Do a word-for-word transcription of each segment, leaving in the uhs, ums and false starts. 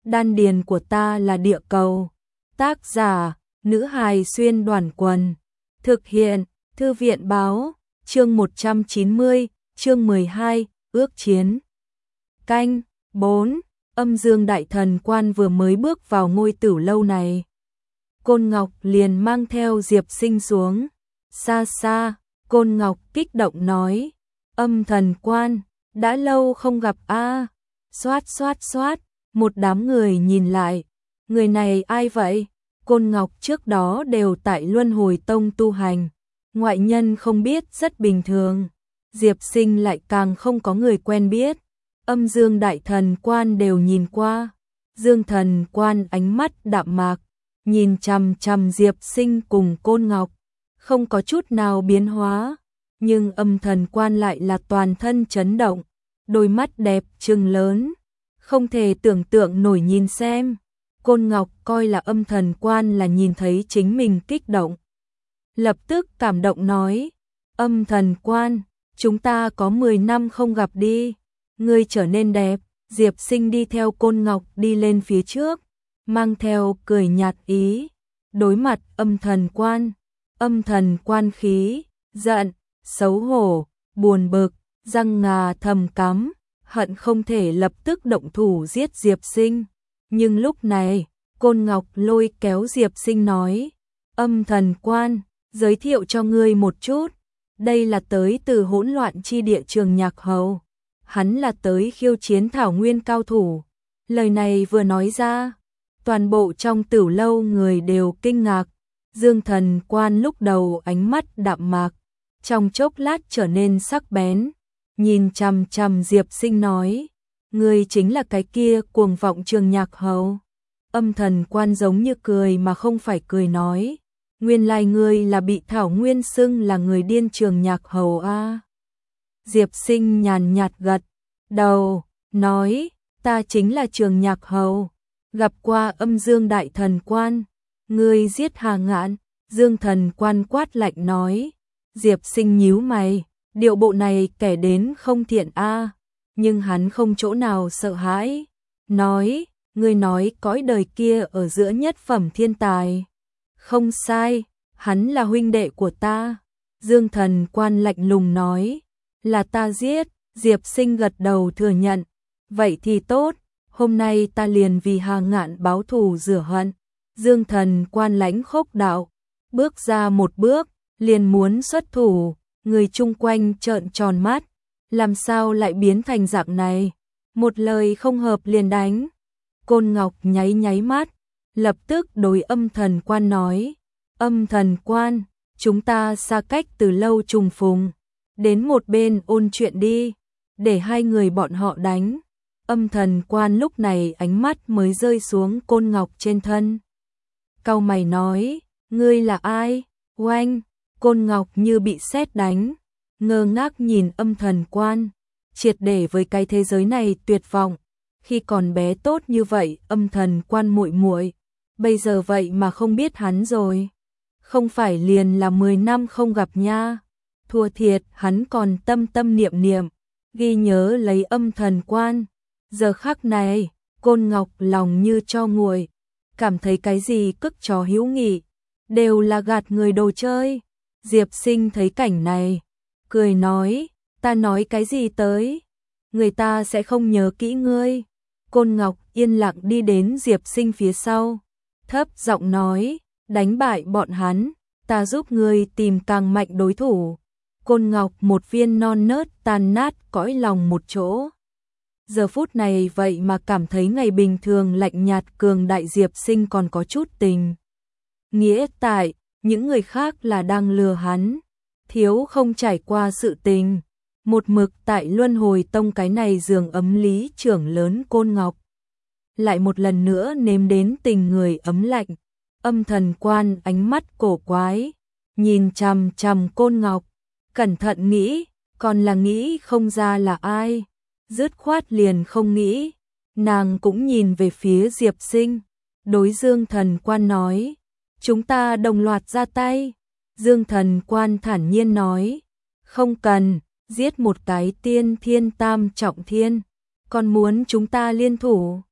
đan điền của ta là địa cầu. Tác giả, nữ hài xuyên đoàn quần. Thực hiện, thư viện báo, chương một trăm chín mươi, chương mười hai, ước chiến. Canh, bốn, âm dương đại thần quan vừa mới bước vào ngôi tử lâu này. Côn Ngọc liền mang theo Diệp Sinh xuống. Xa xa, Côn Ngọc kích động nói, âm thần quan, đã lâu không gặp a. À. Xoát xoát xoát, một đám người nhìn lại. Người này ai vậy? Côn Ngọc trước đó đều tại Luân Hồi Tông tu hành. Ngoại nhân không biết rất bình thường. Diệp Sinh lại càng không có người quen biết. Âm dương đại thần quan đều nhìn qua. Dương thần quan ánh mắt đạm mạc, nhìn chằm chằm Diệp Sinh cùng Côn Ngọc, không có chút nào biến hóa. Nhưng âm thần quan lại là toàn thân chấn động, đôi mắt đẹp trừng lớn, không thể tưởng tượng nổi nhìn xem. Côn Ngọc coi là âm thần quan là nhìn thấy chính mình kích động. Lập tức cảm động nói, âm thần quan, chúng ta có mười năm không gặp đi, ngươi trở nên đẹp. Diệp Sinh đi theo Côn Ngọc đi lên phía trước, mang theo cười nhạt ý, đối mặt âm thần quan. Âm thần quan khí, giận, xấu hổ, buồn bực, răng ngà thầm cắm, hận không thể lập tức động thủ giết Diệp Sinh. Nhưng lúc này, Côn Ngọc lôi kéo Diệp Sinh nói, âm thần quan, giới thiệu cho ngươi một chút, đây là tới từ hỗn loạn chi địa Trường Nhạc Hầu, hắn là tới khiêu chiến thảo nguyên cao thủ. Lời này vừa nói ra, toàn bộ trong tử lâu người đều kinh ngạc. Dương thần quan lúc đầu ánh mắt đạm mạc, trong chốc lát trở nên sắc bén, nhìn chằm chằm Diệp Sinh nói, ngươi chính là cái kia cuồng vọng Trường Nhạc Hầu. Âm thần quan giống như cười mà không phải cười nói, nguyên lai ngươi là bị Thảo Nguyên xưng là người điên Trường Nhạc Hầu a. À. Diệp Sinh nhàn nhạt gật đầu, nói, ta chính là Trường Nhạc Hầu, gặp qua âm dương đại thần quan, ngươi giết Hà Ngạn. Dương thần quan quát lạnh nói. Diệp Sinh nhíu mày, điệu bộ này kẻ đến không thiện a. À. Nhưng hắn không chỗ nào sợ hãi, nói, ngươi nói cõi đời kia ở giữa nhất phẩm thiên tài. Không sai, hắn là huynh đệ của ta. Dương thần quan lạnh lùng nói, là ta giết. Diệp Sinh gật đầu thừa nhận, vậy thì tốt, hôm nay ta liền vì Hà Ngạn báo thù rửa hận. Dương thần quan lãnh khốc đạo, bước ra một bước, liền muốn xuất thủ, người chung quanh trợn tròn mắt, làm sao lại biến thành dạng này, một lời không hợp liền đánh. Côn Ngọc nháy nháy mắt, lập tức đối âm thần quan nói, âm thần quan, chúng ta xa cách từ lâu trùng phùng, đến một bên ôn chuyện đi, để hai người bọn họ đánh. Âm thần quan lúc này ánh mắt mới rơi xuống Côn Ngọc trên thân. Cau mày nói, ngươi là ai? Oanh, Côn Ngọc như bị sét đánh, ngơ ngác nhìn âm thần quan, triệt để với cái thế giới này tuyệt vọng. Khi còn bé tốt như vậy, âm thần quan muội muội, bây giờ vậy mà không biết hắn rồi. Không phải liền là mười năm không gặp nha. Thua thiệt, hắn còn tâm tâm niệm niệm, ghi nhớ lấy âm thần quan. Giờ khắc này, Côn Ngọc lòng như tro nguội, cảm thấy cái gì cức trò hữu nghị đều là gạt người đồ chơi. Diệp Sinh thấy cảnh này, cười nói, ta nói cái gì tới, người ta sẽ không nhớ kỹ ngươi. Côn Ngọc yên lặng đi đến Diệp Sinh phía sau, thấp giọng nói, đánh bại bọn hắn, ta giúp ngươi tìm càng mạnh đối thủ. Côn Ngọc một viên non nớt tan nát cõi lòng một chỗ. Giờ phút này vậy mà cảm thấy ngày bình thường lạnh nhạt cường đại Diệp Sinh còn có chút tình nghĩa tại, những người khác là đang lừa hắn, thiếu không trải qua sự tình, một mực tại Luân Hồi Tông cái này giường ấm lý trưởng lớn Côn Ngọc. Lại một lần nữa nếm đến tình người ấm lạnh. Âm thần quan ánh mắt cổ quái, nhìn chằm chằm Côn Ngọc, cẩn thận nghĩ, còn là nghĩ không ra là ai, dứt khoát liền không nghĩ. Nàng cũng nhìn về phía Diệp Sinh, đối Dương thần quan nói, chúng ta đồng loạt ra tay. Dương thần quan thản nhiên nói, không cần, giết một cái tiên thiên tam trọng thiên, còn muốn chúng ta liên thủ.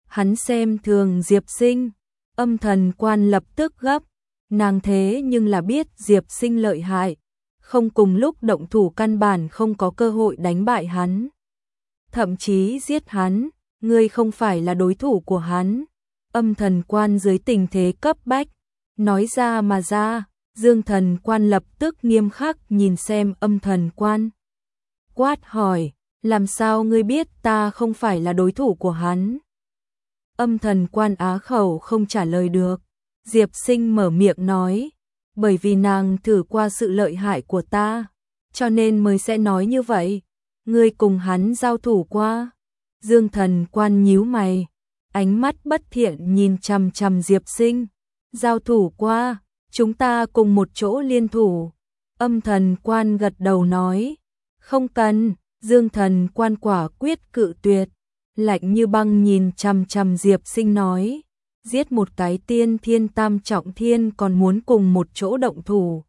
hắn xem thường Diệp Sinh. Âm Thần Quan lập tức gấp, nàng thế nhưng là biết Diệp Sinh lợi hại, không cùng lúc động thủ căn bản không có cơ hội đánh bại hắn. Thậm chí giết hắn, ngươi không phải là đối thủ của hắn. Âm Thần Quan dưới tình thế cấp bách, nói ra mà ra. Dương Thần Quan lập tức nghiêm khắc nhìn xem Âm Thần Quan. Quát hỏi, làm sao ngươi biết ta không phải là đối thủ của hắn? Âm Thần Quan á khẩu không trả lời được. Diệp Sinh mở miệng nói, bởi vì nàng thử qua sự lợi hại của ta, cho nên mới sẽ nói như vậy. Ngươi cùng hắn giao thủ qua. Dương Thần Quan nhíu mày, ánh mắt bất thiện nhìn chằm chằm Diệp Sinh. Giao thủ qua, chúng ta cùng một chỗ liên thủ. Âm Thần Quan gật đầu nói, không cần. Dương Thần Quan quả quyết cự tuyệt, lạnh như băng nhìn chằm chằm Diệp Sinh nói, giết một cái tiên thiên tam trọng thiên còn muốn cùng một chỗ động thủ.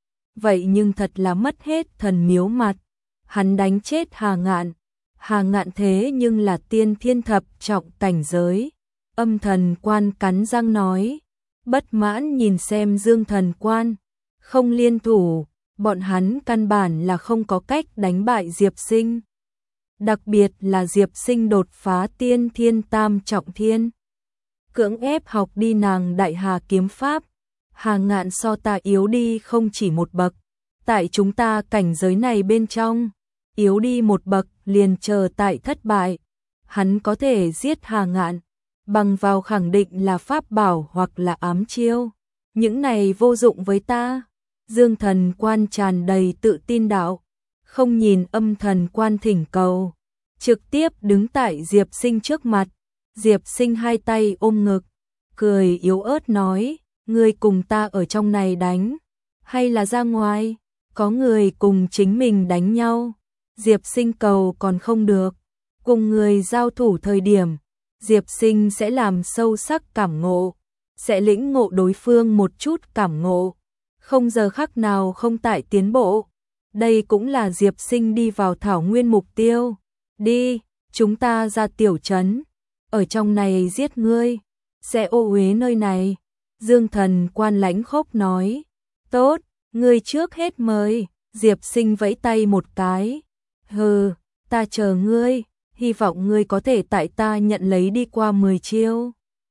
Vậy nhưng thật là mất hết thần miếu mặt. Hắn đánh chết Hà Ngạn. Hà Ngạn thế nhưng là tiên thiên thập trọng cảnh giới. Âm Thần Quan cắn răng nói, bất mãn nhìn xem Dương Thần Quan, không liên thủ, bọn hắn căn bản là không có cách đánh bại Diệp Sinh. Đặc biệt là Diệp Sinh đột phá tiên thiên tam trọng thiên, cưỡng ép học đi nàng Đại Hà kiếm pháp. Hà Ngạn so ta yếu đi không chỉ một bậc, tại chúng ta cảnh giới này bên trong, yếu đi một bậc liền chờ tại thất bại. Hắn có thể giết Hà Ngạn, bằng vào khẳng định là pháp bảo hoặc là ám chiêu. Những này vô dụng với ta. Dương Thần Quan tràn đầy tự tin đạo, không nhìn Âm Thần Quan thỉnh cầu, trực tiếp đứng tại Diệp Sinh trước mặt. Diệp Sinh hai tay ôm ngực, cười yếu ớt nói, ngươi cùng ta ở trong này đánh, hay là ra ngoài, có người cùng chính mình đánh nhau. Diệp Sinh cầu còn không được, cùng người giao thủ thời điểm, Diệp Sinh sẽ làm sâu sắc cảm ngộ, sẽ lĩnh ngộ đối phương một chút cảm ngộ, không giờ khắc nào không tại tiến bộ. Đây cũng là Diệp Sinh đi vào thảo nguyên mục tiêu. Đi, chúng ta ra tiểu trấn, ở trong này giết ngươi, sẽ ô uế nơi này. Dương Thần Quan lãnh khốc nói, tốt, ngươi trước hết mời. Diệp Sinh vẫy tay một cái, hừ, ta chờ ngươi, hy vọng ngươi có thể tại ta nhận lấy đi qua mười chiêu.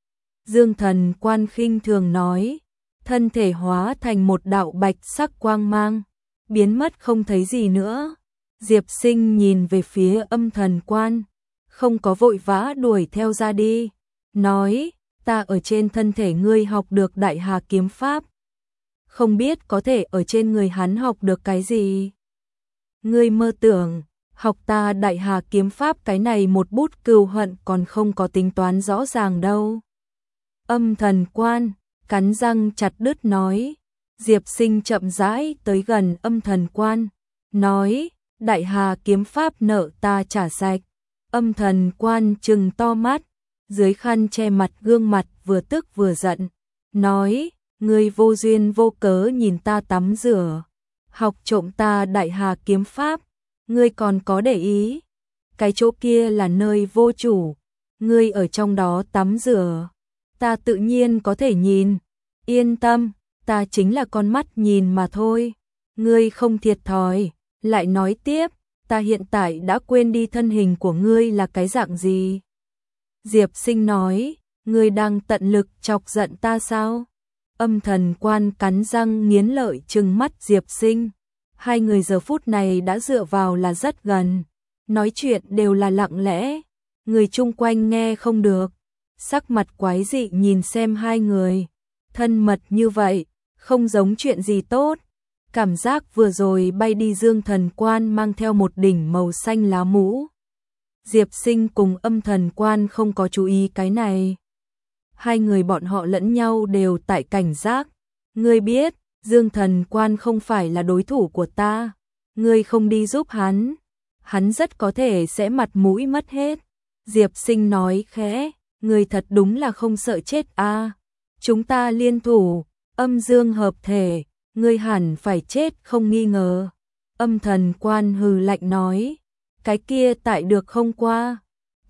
Dương Thần Quan khinh thường nói, thân thể hóa thành một đạo bạch sắc quang mang, biến mất không thấy gì nữa. Diệp Sinh nhìn về phía Âm Thần Quan, không có vội vã đuổi theo ra đi, nói, ta ở trên thân thể ngươi học được Đại Hà kiếm pháp, không biết có thể ở trên người hắn học được cái gì. Ngươi mơ tưởng, học ta Đại Hà kiếm pháp cái này một bút cừu hận còn không có tính toán rõ ràng đâu. Âm Thần Quan cắn răng chặt đứt nói. Diệp Sinh chậm rãi tới gần Âm Thần Quan, nói, Đại Hà kiếm pháp nợ ta trả sạch. Âm Thần Quan trừng to mắt, dưới khăn che mặt gương mặt vừa tức vừa giận, nói, ngươi vô duyên vô cớ nhìn ta tắm rửa, học trộm ta Đại Hà kiếm pháp, ngươi còn có để ý, cái chỗ kia là nơi vô chủ, ngươi ở trong đó tắm rửa, ta tự nhiên có thể nhìn, yên tâm, ta chính là con mắt nhìn mà thôi, ngươi không thiệt thòi. Lại nói tiếp, ta hiện tại đã quên đi thân hình của ngươi là cái dạng gì. Diệp Sinh nói, ngươi đang tận lực chọc giận ta sao? Âm Thần Quan cắn răng nghiến lợi trừng mắt Diệp Sinh. Hai người giờ phút này đã dựa vào là rất gần, nói chuyện đều là lặng lẽ, người chung quanh nghe không được, sắc mặt quái dị nhìn xem hai người, thân mật như vậy, không giống chuyện gì tốt. Cảm giác vừa rồi bay đi Dương Thần Quan mang theo một đỉnh màu xanh lá mũ. Diệp Sinh cùng Âm Thần Quan không có chú ý cái này. Hai người bọn họ lẫn nhau đều tại cảnh giác. Ngươi biết, Dương Thần Quan không phải là đối thủ của ta. Ngươi không đi giúp hắn, hắn rất có thể sẽ mặt mũi mất hết. Diệp Sinh nói khẽ, ngươi thật đúng là không sợ chết a. À. Chúng ta liên thủ, âm dương hợp thể. Ngươi hẳn phải chết không nghi ngờ. Âm Thần Quan hừ lạnh nói, cái kia tại được không qua,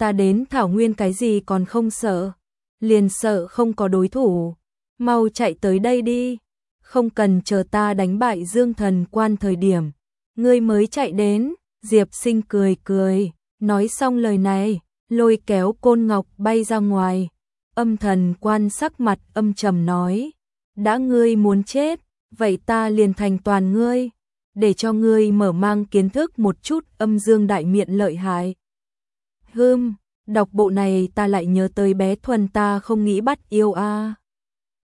ta đến Thảo Nguyên cái gì còn không sợ, liền sợ không có đối thủ, mau chạy tới đây đi, không cần chờ ta đánh bại Dương Thần Quan thời điểm, ngươi mới chạy đến. Diệp Sinh cười cười, nói xong lời này, lôi kéo Côn Ngọc bay ra ngoài. Âm Thần Quan sắc mặt âm trầm nói, đã ngươi muốn chết, vậy ta liền thành toàn ngươi, để cho ngươi mở mang kiến thức một chút âm dương đại miện lợi hại. Hừm, đọc bộ này ta lại nhớ tới bé Thuần ta không nghĩ bắt yêu a. À.